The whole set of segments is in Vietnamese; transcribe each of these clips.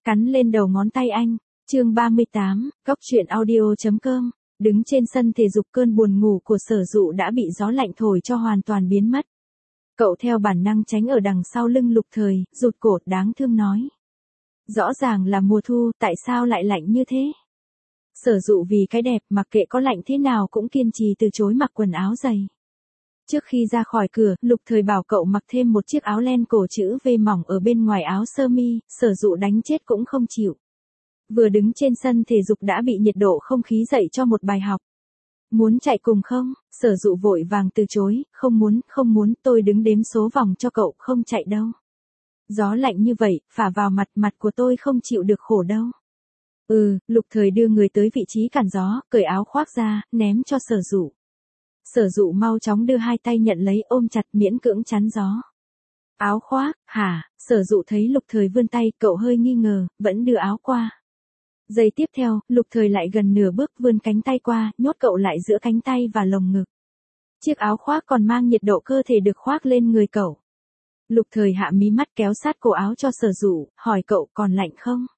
cắn lên đầu ngón tay anh. Chương 38, goctruyện.audio.com. Đứng trên sân thể dục, cơn buồn ngủ của Sở Dụ đã bị gió lạnh thổi cho hoàn toàn biến mất. Cậu theo bản năng tránh ở đằng sau lưng Lục Thời, rụt cổ đáng thương nói. Rõ ràng là mùa thu, tại sao lại lạnh như thế? Sở Dụ vì cái đẹp, mặc kệ có lạnh thế nào cũng kiên trì từ chối mặc quần áo dày. Trước khi ra khỏi cửa, Lục Thời bảo cậu mặc thêm một chiếc áo len cổ chữ V mỏng ở bên ngoài áo sơ mi, Sở Dụ đánh chết cũng không chịu. Vừa đứng trên sân thể dục đã bị nhiệt độ không khí dậy cho một bài học. Muốn chạy cùng không? Sở Dụ vội vàng từ chối, không muốn, tôi đứng đếm số vòng cho cậu, không chạy đâu. Gió lạnh như vậy, phả vào mặt của tôi không chịu được khổ đâu. Lục Thời đưa người tới vị trí cản gió, cởi áo khoác ra, ném cho Sở Dụ. Sở Dụ mau chóng đưa hai tay nhận lấy, ôm chặt, miễn cưỡng chắn gió. Áo khoác, hả? Sở Dụ thấy Lục Thời vươn tay, cậu hơi nghi ngờ, vẫn đưa áo qua. Giây tiếp theo, Lục Thời lại gần nửa bước vươn cánh tay qua, nhốt cậu lại giữa cánh tay và lồng ngực. Chiếc áo khoác còn mang nhiệt độ cơ thể được khoác lên người cậu. Lục Thời hạ mí mắt kéo sát cổ áo cho Sở Dụ, hỏi cậu còn lạnh không?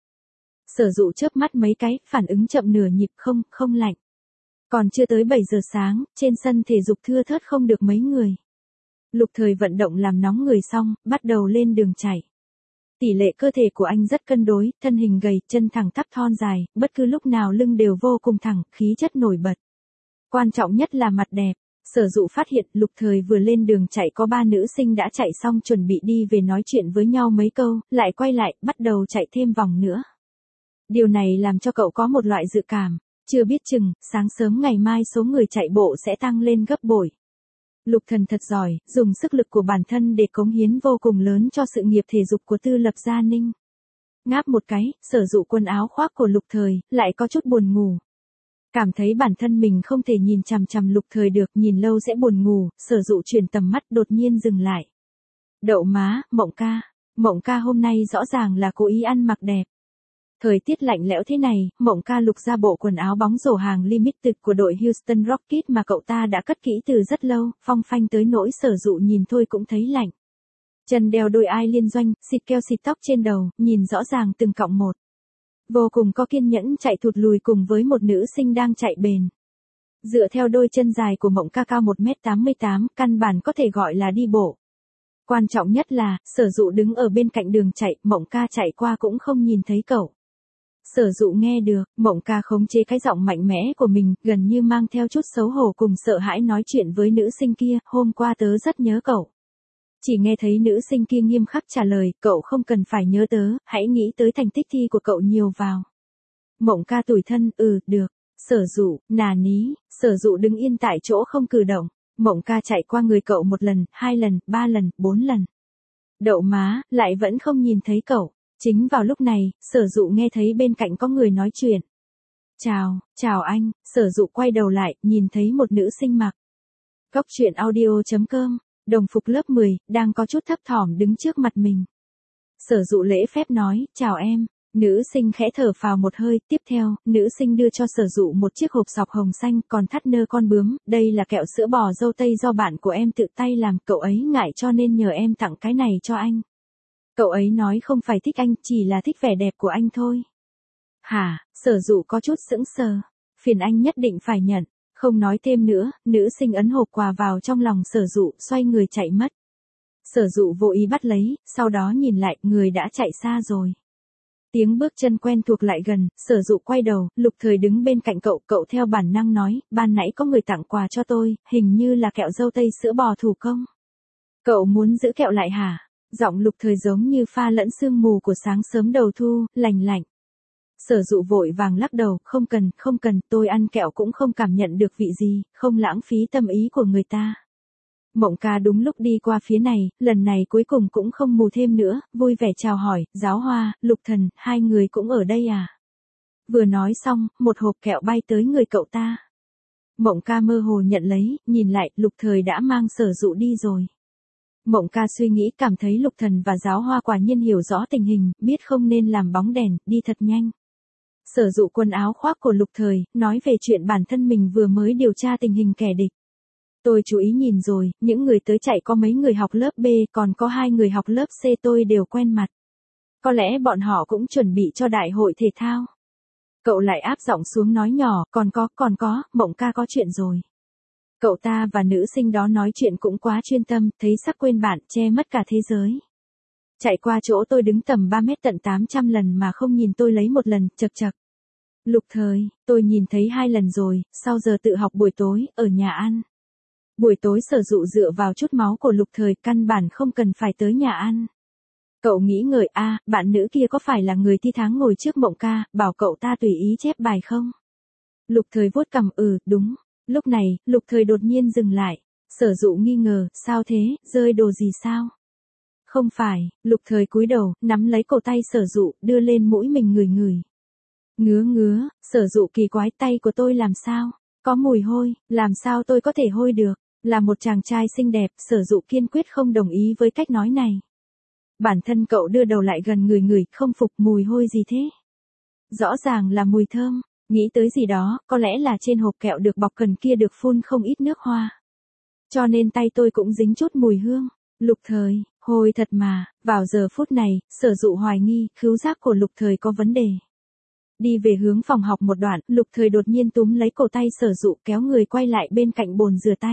Sở Dụ chớp mắt mấy cái, phản ứng chậm nửa nhịp, không lạnh. Còn chưa tới 7 giờ sáng, trên sân thể dục thưa thớt không được mấy người. Lục Thời vận động làm nóng người xong, bắt đầu lên đường chạy. Tỷ lệ cơ thể của anh rất cân đối, thân hình gầy, chân thẳng tắp thon dài, bất cứ lúc nào lưng đều vô cùng thẳng, khí chất nổi bật. Quan trọng nhất là mặt đẹp. Sở Dụ phát hiện Lục Thời vừa lên đường chạy có 3 nữ sinh đã chạy xong chuẩn bị đi về nói chuyện với nhau mấy câu, lại quay lại, bắt đầu chạy thêm vòng nữa. Điều này làm cho cậu có một loại dự cảm, chưa biết chừng, sáng sớm ngày mai số người chạy bộ sẽ tăng lên gấp bội. Lục Thần thật giỏi, dùng sức lực của bản thân để cống hiến vô cùng lớn cho sự nghiệp thể dục của Tư Lập Gia Ninh. Ngáp một cái, Sở Dụ quần áo khoác của Lục Thời, lại có chút buồn ngủ. Cảm thấy bản thân mình không thể nhìn chằm chằm Lục Thời được, nhìn lâu sẽ buồn ngủ, Sở Dụ chuyển tầm mắt đột nhiên dừng lại. Đậu má, Mộng ca hôm nay rõ ràng là cố ý ăn mặc đẹp. Thời tiết lạnh lẽo thế này, Mộng ca lục ra bộ quần áo bóng rổ hàng limited của đội Houston Rockets mà cậu ta đã cất kỹ từ rất lâu, phong phanh tới nỗi Sở Dụ nhìn thôi cũng thấy lạnh. Chân đeo đôi ai liên doanh, xịt keo xịt tóc trên đầu, nhìn rõ ràng từng cọng một. Vô cùng có kiên nhẫn chạy thụt lùi cùng với một nữ sinh đang chạy bền. Dựa theo đôi chân dài của Mộng ca cao 1m88, căn bản có thể gọi là đi bộ. Quan trọng nhất là, Sở Dụ đứng ở bên cạnh đường chạy, Mộng ca chạy qua cũng không nhìn thấy cậu. Sở Dụ nghe được, Mộng ca khống chế cái giọng mạnh mẽ của mình, gần như mang theo chút xấu hổ cùng sợ hãi nói chuyện với nữ sinh kia, hôm qua tớ rất nhớ cậu. Chỉ nghe thấy nữ sinh kia nghiêm khắc trả lời, cậu không cần phải nhớ tớ, hãy nghĩ tới thành tích thi của cậu nhiều vào. Mộng ca tủi thân, được. Sở Dụ, nà ní, Sở Dụ đứng yên tại chỗ không cử động. Mộng ca chạy qua người cậu 1 lần, 2 lần, 3 lần, 4 lần. Đậu má, lại vẫn không nhìn thấy cậu. Chính vào lúc này, Sở Dụ nghe thấy bên cạnh có người nói chuyện. Chào anh. Sở Dụ quay đầu lại, nhìn thấy một nữ sinh mặc goctruyện.audio.com, đồng phục lớp 10, đang có chút thấp thỏm đứng trước mặt mình. Sở Dụ lễ phép nói, chào em. Nữ sinh khẽ thở phào một hơi, tiếp theo, nữ sinh đưa cho Sở Dụ một chiếc hộp sọc hồng xanh còn thắt nơ con bướm, đây là kẹo sữa bò dâu tây do bạn của em tự tay làm, cậu ấy ngại cho nên nhờ em tặng cái này cho anh. Cậu ấy nói không phải thích anh, chỉ là thích vẻ đẹp của anh thôi. Hả? Sở Dụ có chút sững sờ. Phiền anh nhất định phải nhận. Không nói thêm nữa, nữ sinh ấn hộp quà vào trong lòng Sở Dụ, xoay người chạy mất. Sở Dụ vô ý bắt lấy, sau đó nhìn lại, người đã chạy xa rồi. Tiếng bước chân quen thuộc lại gần, Sở Dụ quay đầu, Lục Thời đứng bên cạnh cậu theo bản năng nói, ban nãy có người tặng quà cho tôi, hình như là kẹo dâu tây sữa bò thủ công. Cậu muốn giữ kẹo lại hả? Giọng Lục Thời giống như pha lẫn sương mù của sáng sớm đầu thu, lành lạnh. Sở Dụ vội vàng lắc đầu, không cần, tôi ăn kẹo cũng không cảm nhận được vị gì, không lãng phí tâm ý của người ta. Mộng ca đúng lúc đi qua phía này, lần này cuối cùng cũng không mù thêm nữa, vui vẻ chào hỏi, Giáo Hoa, Lục Thần, hai người cũng ở đây à? Vừa nói xong, một hộp kẹo bay tới người cậu ta. Mộng ca mơ hồ nhận lấy, nhìn lại, Lục Thời đã mang Sở Dụ đi rồi. Mộng ca suy nghĩ, cảm thấy Lục Thần và Giáo Hoa quả nhiên hiểu rõ tình hình, biết không nên làm bóng đèn, đi thật nhanh. Sở Dụ quần áo khoác của Lục Thời, nói về chuyện bản thân mình vừa mới điều tra tình hình kẻ địch. Tôi chú ý nhìn rồi, những người tới chạy có mấy người học lớp B, còn có 2 người học lớp C tôi đều quen mặt. Có lẽ bọn họ cũng chuẩn bị cho đại hội thể thao. Cậu lại áp giọng xuống nói nhỏ, còn có, Mộng ca có chuyện rồi. Cậu ta và nữ sinh đó nói chuyện cũng quá chuyên tâm, thấy sắc quên bạn, che mất cả thế giới. Chạy qua chỗ tôi đứng tầm 3 mét tận 800 lần mà không nhìn tôi lấy một lần, chật chật. Lục Thời, tôi nhìn thấy 2 lần rồi, sau giờ tự học buổi tối, ở nhà ăn. Buổi tối Sở Dụ dựa vào chút máu của Lục Thời, căn bản không cần phải tới nhà ăn. Cậu nghĩ ngợi bạn nữ kia có phải là người thi tháng ngồi trước Mộng ca, bảo cậu ta tùy ý chép bài không? Lục Thời vuốt cằm, đúng. Lúc này, Lục Thời đột nhiên dừng lại. Sở Dụ nghi ngờ, sao thế, rơi đồ gì sao? Không phải, Lục Thời cúi đầu, nắm lấy cổ tay Sở Dụ, đưa lên mũi mình ngửi ngửi. Ngứa, Sở Dụ kỳ quái, tay của tôi làm sao? Có mùi hôi, làm sao tôi có thể hôi được? Là một chàng trai xinh đẹp, Sở Dụ kiên quyết không đồng ý với cách nói này. Bản thân cậu đưa đầu lại gần ngửi, không phục, mùi hôi gì thế? Rõ ràng là mùi thơm, nghĩ tới gì đó, có lẽ là trên hộp kẹo được bọc cần kia được phun không ít nước hoa. Cho nên tay tôi cũng dính chút mùi hương. Lục Thời, hôi thật mà, vào giờ phút này, Sở Dụ hoài nghi, khứu giác của Lục Thời có vấn đề. Đi về hướng phòng học một đoạn, Lục Thời đột nhiên túm lấy cổ tay Sở Dụ kéo người quay lại bên cạnh bồn rửa tay.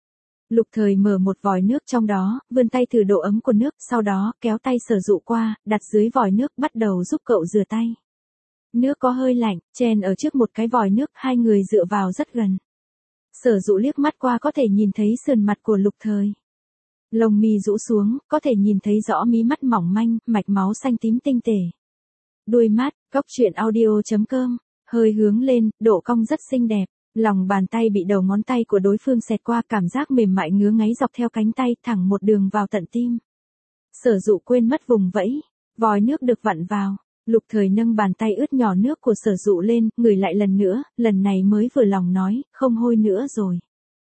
Lục Thời mở một vòi nước trong đó, vươn tay thử độ ấm của nước, sau đó kéo tay Sở Dụ qua, đặt dưới vòi nước bắt đầu giúp cậu rửa tay. Nước có hơi lạnh, chen ở trước một cái vòi nước, hai người dựa vào rất gần. Sở Dụ liếc mắt qua có thể nhìn thấy sườn mặt của Lục Thời. Lông mi rũ xuống, có thể nhìn thấy rõ mí mắt mỏng manh, mạch máu xanh tím tinh tể. Đuôi mắt, góc truyện audio.com, hơi hướng lên, độ cong rất xinh đẹp. Lòng bàn tay bị đầu ngón tay của đối phương xẹt qua, cảm giác mềm mại ngứa ngáy dọc theo cánh tay, thẳng một đường vào tận tim. Sở Dụ quên mất vùng vẫy, vòi nước được vặn vào. Lục Thời nâng bàn tay ướt nhỏ nước của Sở Dụ lên, ngửi lại lần nữa, lần này mới vừa lòng nói, không hôi nữa rồi.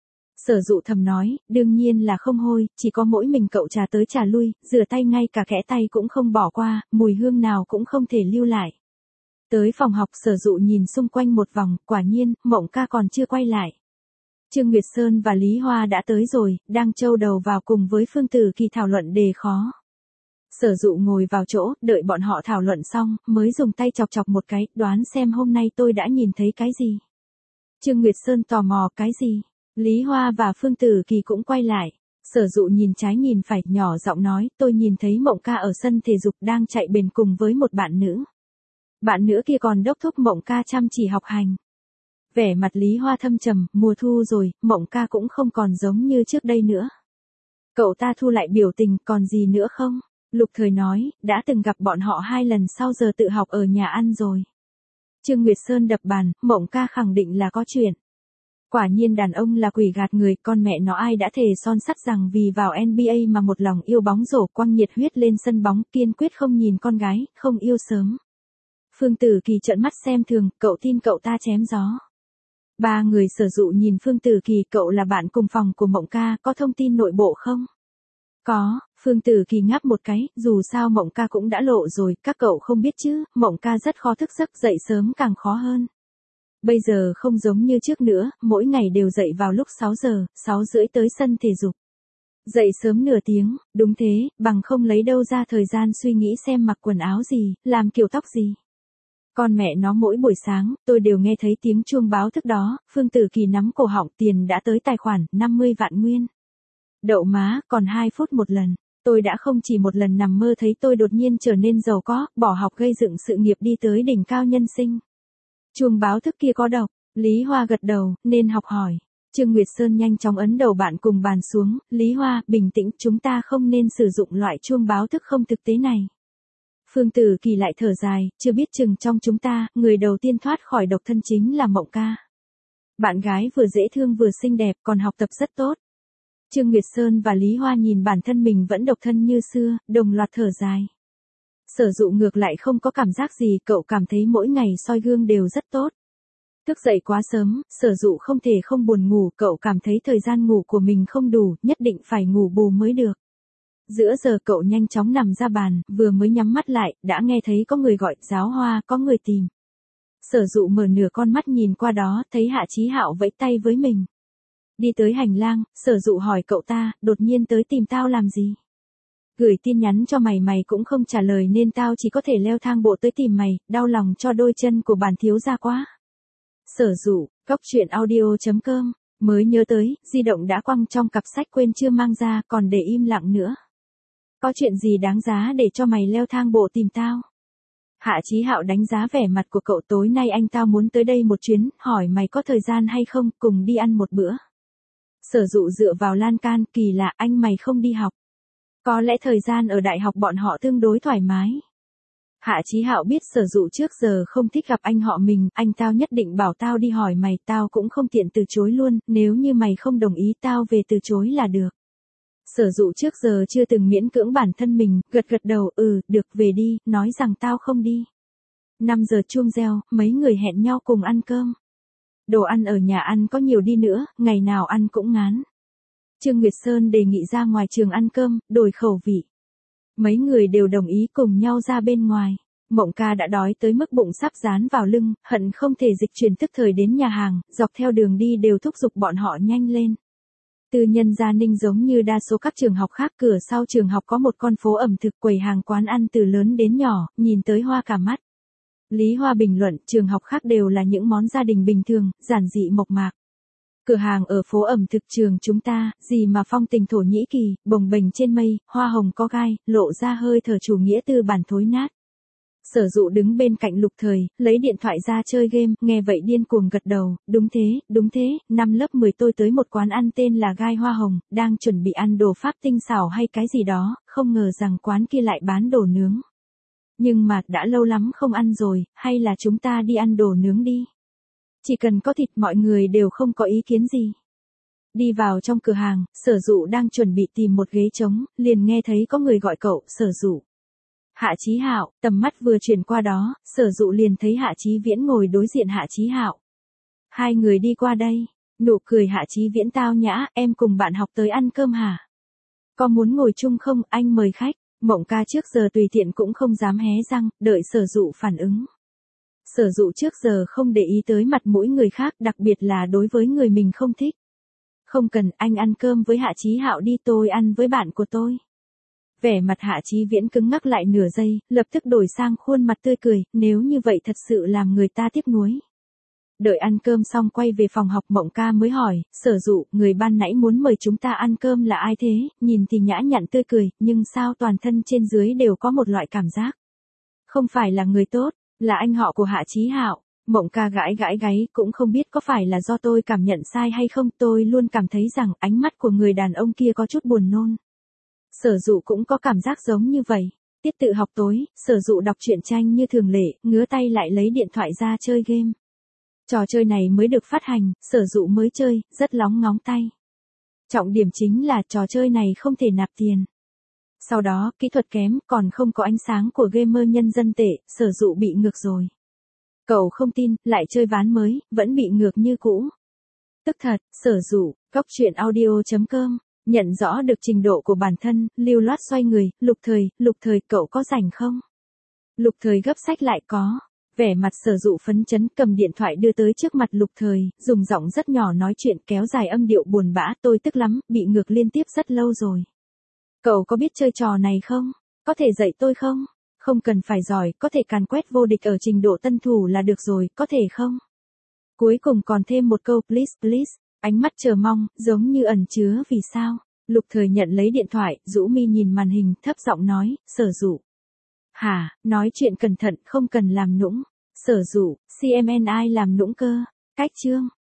Sở Dụ thầm nói, đương nhiên là không hôi, chỉ có mỗi mình cậu trà tới trà lui, rửa tay ngay cả kẽ tay cũng không bỏ qua, mùi hương nào cũng không thể lưu lại. Tới phòng học, Sở Dụ nhìn xung quanh một vòng, quả nhiên, Mộng ca còn chưa quay lại. Trương Nguyệt Sơn và Lý Hoa đã tới rồi, đang châu đầu vào cùng với Phương Tử Kỳ thảo luận đề khó. Sở Dụ ngồi vào chỗ, đợi bọn họ thảo luận xong, mới dùng tay chọc chọc một cái, đoán xem hôm nay tôi đã nhìn thấy cái gì. Trương Nguyệt Sơn tò mò, cái gì? Lý Hoa và Phương Tử Kỳ cũng quay lại. Sở Dụ nhìn trái nhìn phải, nhỏ giọng nói, tôi nhìn thấy Mộng ca ở sân thể dục đang chạy bền cùng với một bạn nữ. Bạn nữ kia còn đốc thúc Mộng ca chăm chỉ học hành. Vẻ mặt Lý Hoa thâm trầm, mùa thu rồi, Mộng ca cũng không còn giống như trước đây nữa. Cậu ta thu lại biểu tình, còn gì nữa không? Lục Thời nói, đã từng gặp bọn họ 2 lần sau giờ tự học ở nhà ăn rồi. Trương Nguyệt Sơn đập bàn, Mộng ca khẳng định là có chuyện. Quả nhiên đàn ông là quỷ gạt người, con mẹ nó ai đã thề son sắt rằng vì vào NBA mà một lòng yêu bóng rổ, quăng nhiệt huyết lên sân bóng, kiên quyết không nhìn con gái, không yêu sớm. Phương Tử Kỳ trợn mắt xem thường, cậu tin cậu ta chém gió. 3 người Sở Dụ nhìn Phương Tử Kỳ, cậu là bạn cùng phòng của Mộng ca, có thông tin nội bộ không? Có, Phương Tử Kỳ ngáp một cái, dù sao Mộng ca cũng đã lộ rồi, các cậu không biết chứ, Mộng ca rất khó thức giấc, dậy sớm càng khó hơn. Bây giờ không giống như trước nữa, mỗi ngày đều dậy vào lúc 6 giờ, 6 rưỡi tới sân thể dục. Dậy sớm nửa tiếng, đúng thế, bằng không lấy đâu ra thời gian suy nghĩ xem mặc quần áo gì, làm kiểu tóc gì. Con mẹ nó mỗi buổi sáng, tôi đều nghe thấy tiếng chuông báo thức đó, Phương Tử Kỳ nắm cổ họng, tiền đã tới tài khoản, 50 vạn nguyên. Đậu má, còn 2 phút một lần. Tôi đã không chỉ một lần nằm mơ thấy tôi đột nhiên trở nên giàu có, bỏ học gây dựng sự nghiệp đi tới đỉnh cao nhân sinh. Chuông báo thức kia có độc, Lý Hoa gật đầu, nên học hỏi. Trương Nguyệt Sơn nhanh chóng ấn đầu bạn cùng bàn xuống, Lý Hoa, bình tĩnh, chúng ta không nên sử dụng loại chuông báo thức không thực tế này. Phương Tử Kỳ lại thở dài, chưa biết chừng trong chúng ta, người đầu tiên thoát khỏi độc thân chính là Mộng ca. Bạn gái vừa dễ thương vừa xinh đẹp, còn học tập rất tốt. Trương Nguyệt Sơn và Lý Hoa nhìn bản thân mình vẫn độc thân như xưa, đồng loạt thở dài. Sở Dụ ngược lại không có cảm giác gì, cậu cảm thấy mỗi ngày soi gương đều rất tốt. Thức dậy quá sớm, Sở Dụ không thể không buồn ngủ, cậu cảm thấy thời gian ngủ của mình không đủ, nhất định phải ngủ bù mới được. Giữa giờ cậu nhanh chóng nằm ra bàn, vừa mới nhắm mắt lại, đã nghe thấy có người gọi, Giáo Hoa, có người tìm. Sở Dụ mở nửa con mắt nhìn qua đó, thấy Hạ Chí Hạo vẫy tay với mình. Đi tới hành lang, Sở Dụ hỏi cậu ta, đột nhiên tới tìm tao làm gì? Gửi tin nhắn cho mày mày cũng không trả lời nên tao chỉ có thể leo thang bộ tới tìm mày, đau lòng cho đôi chân của bản thiếu gia quá. Sở dụ, góc truyện audio.com, mới nhớ tới, di động đã quăng trong cặp sách quên chưa mang ra còn để im lặng nữa. Có chuyện gì đáng giá để cho mày leo thang bộ tìm tao? Hạ Chí Hạo đánh giá vẻ mặt của cậu, tối nay anh tao muốn tới đây một chuyến, hỏi mày có thời gian hay không, cùng đi ăn một bữa. Sở dụ dựa vào lan can, kỳ lạ anh mày không đi học. Có lẽ thời gian ở đại học bọn họ tương đối thoải mái. Hạ Chí Hạo biết Sở dụ trước giờ không thích gặp anh họ mình, anh tao nhất định bảo tao đi hỏi mày, tao cũng không tiện từ chối luôn, nếu như mày không đồng ý tao về từ chối là được. Sở dụ trước giờ chưa từng miễn cưỡng bản thân mình, gật gật đầu, được về đi, nói rằng tao không đi. 5 giờ chuông reo, mấy người hẹn nhau cùng ăn cơm. Đồ ăn ở nhà ăn có nhiều đi nữa, ngày nào ăn cũng ngán. Trương Nguyệt Sơn đề nghị ra ngoài trường ăn cơm, đổi khẩu vị. Mấy người đều đồng ý cùng nhau ra bên ngoài. Mộng Ca đã đói tới mức bụng sắp dán vào lưng, hận không thể dịch chuyển tức thời đến nhà hàng, dọc theo đường đi đều thúc giục bọn họ nhanh lên. Tư nhân Gia Ninh giống như đa số các trường học khác, cửa sau trường học có một con phố ẩm thực, quầy hàng quán ăn từ lớn đến nhỏ, nhìn tới hoa cả mắt. Lý Hoa bình luận, trường học khác đều là những món gia đình bình thường, giản dị mộc mạc. Cửa hàng ở phố ẩm thực trường chúng ta, gì mà phong tình Thổ Nhĩ Kỳ, bồng bềnh trên mây, hoa hồng có gai, lộ ra hơi thở chủ nghĩa tư bản thối nát. Sở dụ đứng bên cạnh Lục Thời, lấy điện thoại ra chơi game, nghe vậy điên cuồng gật đầu, đúng thế, năm lớp 10 tôi tới một quán ăn tên là Gai Hoa Hồng, đang chuẩn bị ăn đồ Pháp tinh xảo hay cái gì đó, không ngờ rằng quán kia lại bán đồ nướng. Nhưng mà, đã lâu lắm không ăn rồi, hay là chúng ta đi ăn đồ nướng đi. Chỉ cần có thịt mọi người đều không có ý kiến gì. Đi vào trong cửa hàng, Sở dụ đang chuẩn bị tìm một ghế trống, liền nghe thấy có người gọi cậu, Sở dụ. Hạ Chí Hạo, tầm mắt vừa chuyển qua đó, Sở dụ liền thấy Hạ Chí Viễn ngồi đối diện Hạ Chí Hạo. Hai người đi qua đây, nụ cười Hạ Chí Viễn tao nhã, em cùng bạn học tới ăn cơm hả? Có muốn ngồi chung không, anh mời khách. Mộng Ca trước giờ tùy tiện cũng không dám hé răng, đợi Sở dụ phản ứng. Sở dụ trước giờ không để ý tới mặt mũi người khác, đặc biệt là đối với người mình không thích. Không cần, anh ăn cơm với Hạ Chí Hạo đi, tôi ăn với bạn của tôi. Vẻ mặt Hạ Chí Viễn cứng ngắc lại nửa giây, lập tức đổi sang khuôn mặt tươi cười, nếu như vậy thật sự làm người ta tiếc nuối. Đợi ăn cơm xong quay về phòng học, Mộng Ca mới hỏi, Sở dụ, người ban nãy muốn mời chúng ta ăn cơm là ai thế, nhìn thì nhã nhặn tươi cười, nhưng sao toàn thân trên dưới đều có một loại cảm giác. Không phải là người tốt, là anh họ của Hạ Chí Hạo. Mộng Ca gãi gáy, cũng không biết có phải là do tôi cảm nhận sai hay không, tôi luôn cảm thấy rằng ánh mắt của người đàn ông kia có chút buồn nôn. Sở dụ cũng có cảm giác giống như vậy. Tiết tự học tối, Sở dụ đọc truyện tranh như thường lệ, ngứa tay lại lấy điện thoại ra chơi game. Trò chơi này mới được phát hành, Sở dụ mới chơi, rất lóng ngóng tay. Trọng điểm chính là trò chơi này không thể nạp tiền. Sau đó, kỹ thuật kém, còn không có ánh sáng của gamer nhân dân tệ, Sở dụ bị ngược rồi. Cậu không tin, lại chơi ván mới, vẫn bị ngược như cũ. Tức thật, Sở dụ, góc truyện audio.com, nhận rõ được trình độ của bản thân, lưu loát xoay người, Lục Thời, cậu có rảnh không? Lục Thời gấp sách lại có. Vẻ mặt Sở dụ phấn chấn, cầm điện thoại đưa tới trước mặt Lục Thời, dùng giọng rất nhỏ nói chuyện, kéo dài âm điệu buồn bã, tôi tức lắm, bị ngược liên tiếp rất lâu rồi. Cậu có biết chơi trò này không? Có thể dạy tôi không? Không cần phải giỏi, có thể càn quét vô địch ở trình độ tân thủ là được rồi, có thể không? Cuối cùng còn thêm một câu please, ánh mắt chờ mong, giống như ẩn chứa vì sao. Lục Thời nhận lấy điện thoại, rũ mi nhìn màn hình, thấp giọng nói, Sở dụ. Hả, nói chuyện cẩn thận, không cần làm nũng. Sở dụ, CMNI làm nũng cơ. Cách chương.